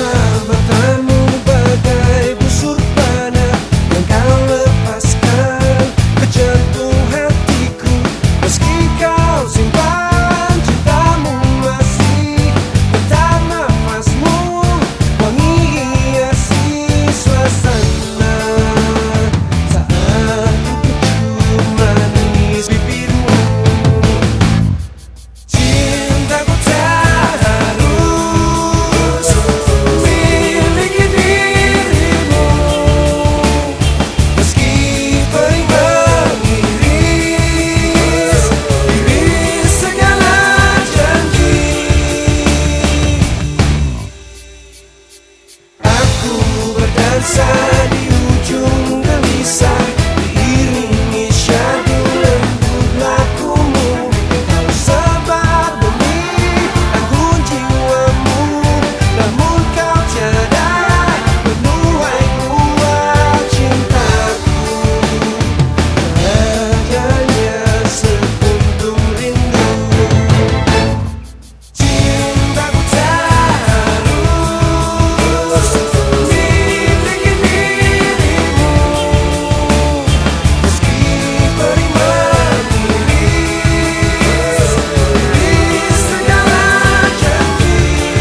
Persahabatanmu bagai busur panah yang kau lepaskan ke jantung hatiku. Meski kau simpan cintamu masih tetap nafasmu wangi hiasi suasana. Saat ku cium manis bibirmu, cintaku tak harus miliki dirimu. Meski perih mengiris iris segala janji, aku berdansa di ujung gelisah, diiringi syadu lembut lakumu. Kau sebar benih anggun jiwamu, namun kau tiada menuai buah cintaku. Hanya sekuntum rindu, cintaku tak harus miliki dirimu. Meski perih mengiris iris segala janji,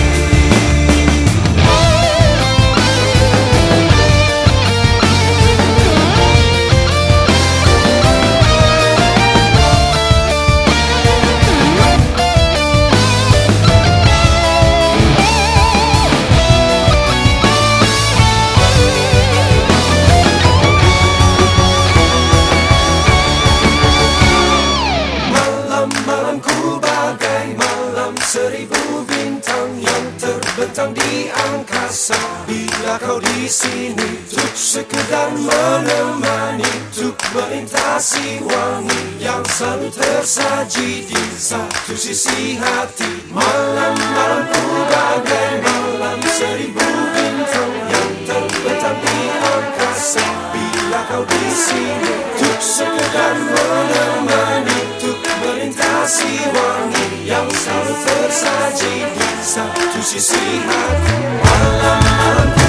malam-malamku bagai malam seribu bintang yang terbentang di angkasa. Bila kau di sini untuk sekedar menemani, untuk melintasi wangi yang selalu tersaji di satu sisi hati. Malam-malamku bagai malam seribu bintang yang terbentang di angkasa. Bila kau di sini untuk sekedar menemani, untuk melintasi wangi yang selalu tersaji di satu sisi hati. Malam-malam